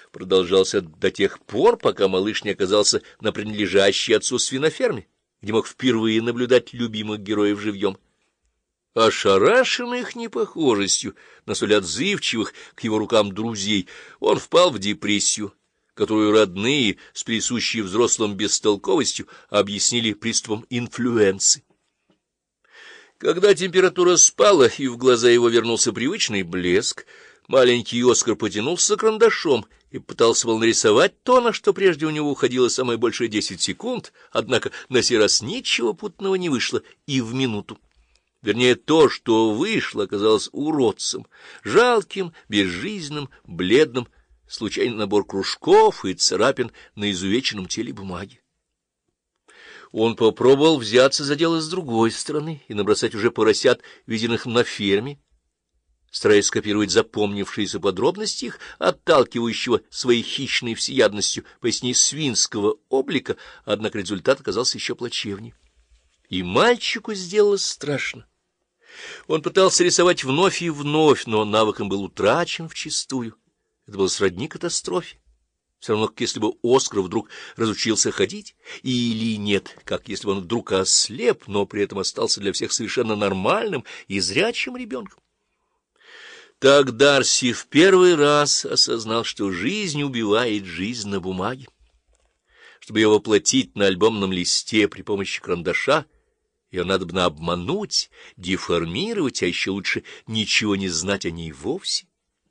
продолжался до тех пор, пока малыш не оказался на принадлежащей отцу свиноферме, где мог впервые наблюдать любимых героев живьем. Ошарашенный их непохожестью на столь отзывчивых к его рукам друзей, он впал в депрессию, которую родные, с присущей взрослым бестолковостью, объяснили приступом инфлюенции. Когда температура спала и в глаза его вернулся привычный блеск, маленький Оскар потянулся за карандашом и пытался был нарисовать то, на что прежде у него уходило самое большее 10 секунд, однако на сей раз ничего путного не вышло и в минуту. Вернее, то, что вышло, оказалось уродцем, жалким, безжизненным, бледным, случайный набор кружков и царапин на изувеченном теле бумаги. Он попробовал взяться за дело с другой стороны и набросать уже поросят, виденных на ферме, стараясь скопировать запомнившиеся подробности их, отталкивающего своей хищной всеядностью, поясни свинского облика, однако результат оказался еще плачевнее. И мальчику сделалось страшно. Он пытался рисовать вновь и вновь, но навык им был утрачен вчистую. Это было сродни катастрофе. Все равно, как если бы Оскар вдруг разучился ходить, или нет, как если бы он вдруг ослеп, но при этом остался для всех совершенно нормальным и зрячим ребенком. Так Дарси в первый раз осознал, что жизнь убивает жизнь на бумаге. Чтобы ее воплотить на альбомном листе при помощи карандаша, ее надобно обмануть, деформировать, а еще лучше ничего не знать о ней вовсе.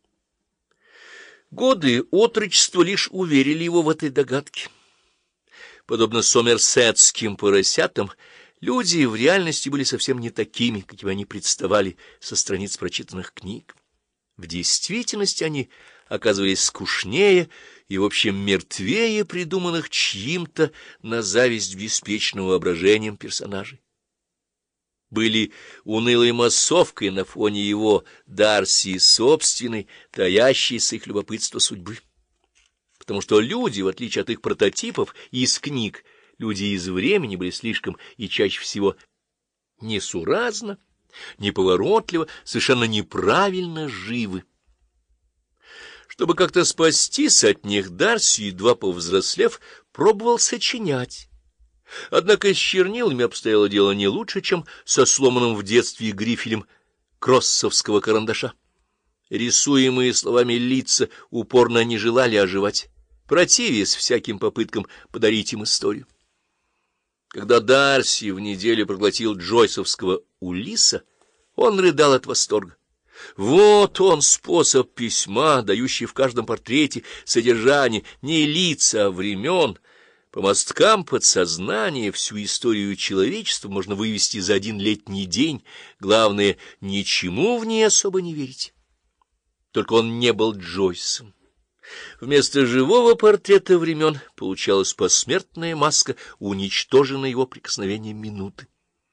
Годы отрочества лишь уверили его в этой догадке. Подобно сомерсетским поросятам, люди в реальности были совсем не такими, какими они представали со страниц прочитанных книг. В действительности они оказывались скучнее и, в общем, мертвее придуманных чьим-то на зависть беспечного воображением персонажей. Были унылой массовкой на фоне его, Дарси, собственной, таящейся их любопытство судьбы. Потому что люди, в отличие от их прототипов из книг, люди из времени были слишком и чаще всего несуразно, неповоротливо, совершенно неправильно живы. Чтобы как-то спастись от них, Дарси, едва повзрослев, пробовал сочинять. Однако с чернилами обстояло дело не лучше, чем со сломанным в детстве грифелем кроссовского карандаша. Рисуемые словами лица упорно не желали оживать, противясь всяким попыткам подарить им историю. Когда Дарси в неделю проглотил джойсовского Улисса, он рыдал от восторга. Вот он, способ письма, дающий в каждом портрете содержание не лица, а времен. По мосткам подсознания всю историю человечества можно вывести за один летний день. Главное, ничему в ней особо не верить. Только он не был Джойсом. Вместо живого портрета времен получалась посмертная маска, уничтоженная его прикосновением минуты.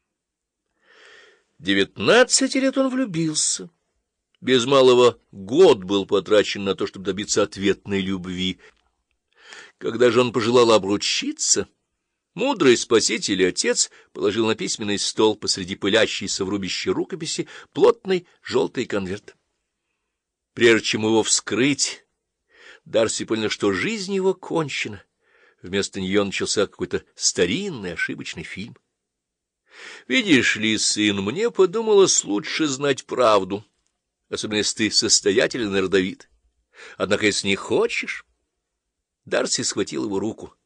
19 лет он влюбился. Без малого год был потрачен на то, чтобы добиться ответной любви. Когда же он пожелал обручиться, мудрый спаситель и отец положил на письменный стол посреди пылящейся в рубище рукописи плотный желтый конверт. Прежде чем его вскрыть, Дарси понял, что жизнь его кончена. Вместо нее начался какой-то старинный ошибочный фильм. «Видишь ли, сын, мне подумалось лучше знать правду, особенно если ты состоятелен и родовит. Однако, если не хочешь...» Дарси схватил его руку.